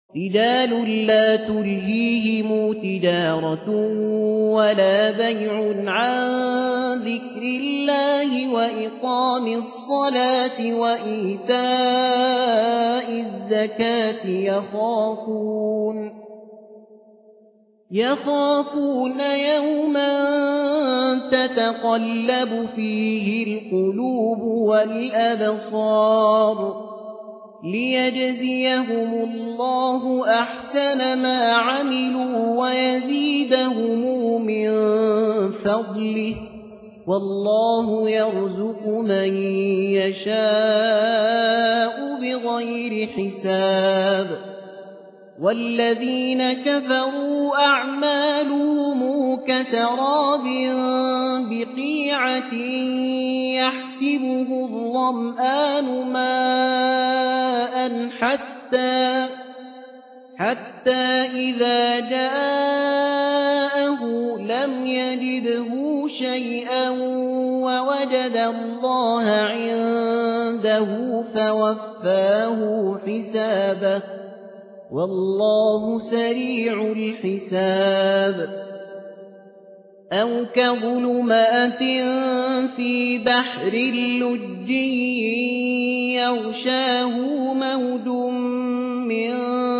رجال لا تلهيهم تجارة ولا بيع عن ذكر الله وإقام الصلاة وإيتاء الزكاة يخافون يوما تتقلب فيه القلوب والأبصار ليجزيهم الله أحسن ما عملوا ويزيدهم من فضله والله يرزق من يشاء بغير حساب والذين كفروا أعمالهم كسراب بقيعة يحسبه الظمآن ماء حتى إذا جاءه لم يجده شيئا ووجد الله عنده فوفاه حسابه والله سريع الحساب أو كظلمات في بحر لجي يغشاه موج من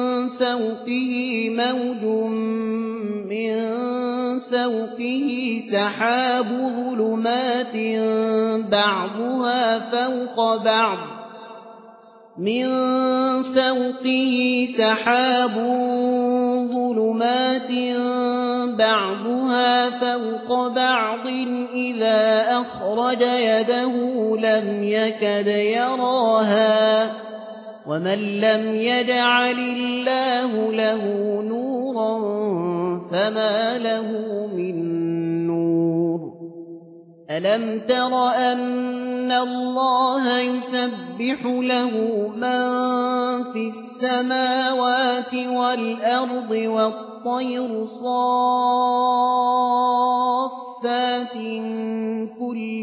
فوقه سحاب ظلمات بعضها فوق بعض إذا أخرج يده لم يكد يراها ومن لم يجعل الله له نورا فما له من نور ألم تر أن الله يسبح له من في السماوات والأرض والطير صافات كل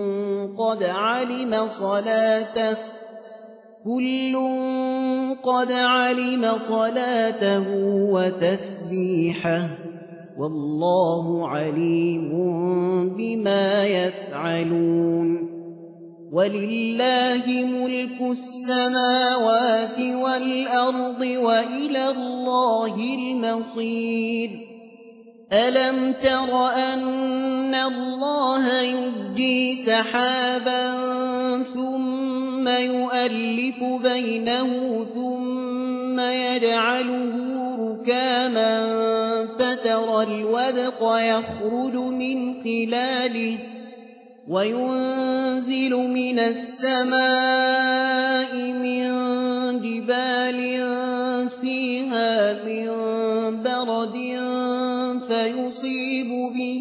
قد علم صلاته وتسبيحه والله عليم بما يفعلون ولله ملك السماوات والأرض وإلى الله المصير ألم تر أن الله يزجي سحابا ثم يؤلف بينه ثم يجعله ركاما فترى الودق يخرج من خلاله وينزل من السماء من جبال فيها من برد فيصيب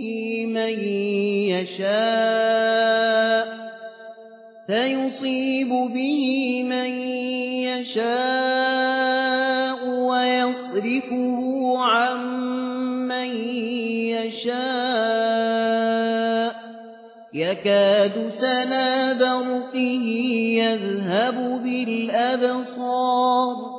به من يشاء ويصرفه عن من يشاء يكاد سنا برقه يذهب بالأبصار